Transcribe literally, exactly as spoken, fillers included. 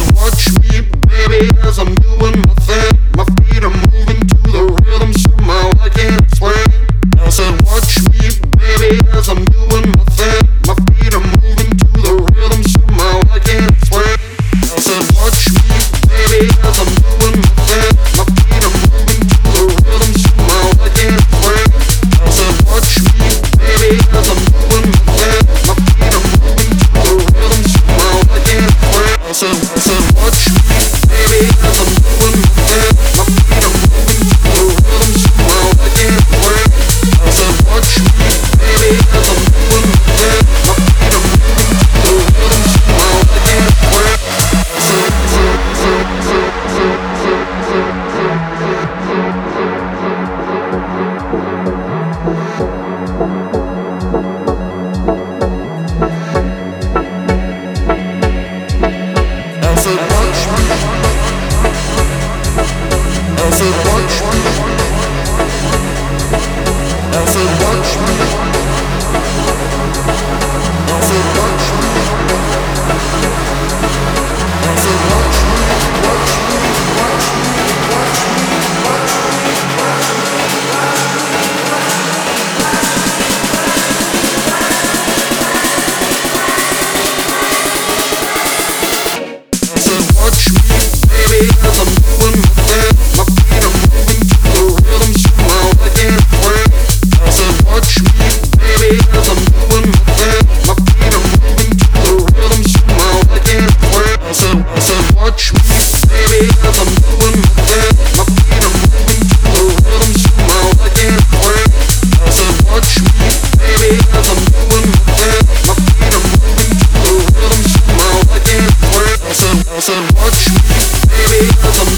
watch me, baby, as I'm doing my thing. My feet are moving to the rhythm somehow I can't explain. I said watch me, baby, as I'm doing my thing. My feet are moving to the rhythm somehow I can't explain. I said watch me, baby, as I'm doing my thing. My feet are moving to the rhythm somehow I can't explain. I said watch me, baby, as I'm doing my thing. My feet are moving to the rhythm somehow I can't explain. I said, I said watch me, baby, as I'm doing my thing. My feet are moving to the rhythm somehow I can't explain. I said watch me, baby, as I'm doing my thing. My feet are moving to the rhythm somehow I can't explain. I said, I said, I said, I said, I said, I said watch me. I said watch me. I said watch me. I said watch me. Watch me. Watch me. Watch me. Watch me. I said watch me, baby, as I'm doing my thing. My feet are moving to the rhythm somehow I can't explain. I said watch me, baby, as I'm doing my thing. My feet are moving to the rhythm somehow I can't explain. I said, I said watch me, baby, as I'm doing my thing. My feet are moving to the rhythm somehow I can't explain. I said watch me, baby, as I'm doing my thing. My feet are moving to the rhythm somehow I can't explain. I said, I said watch me, baby, as I'm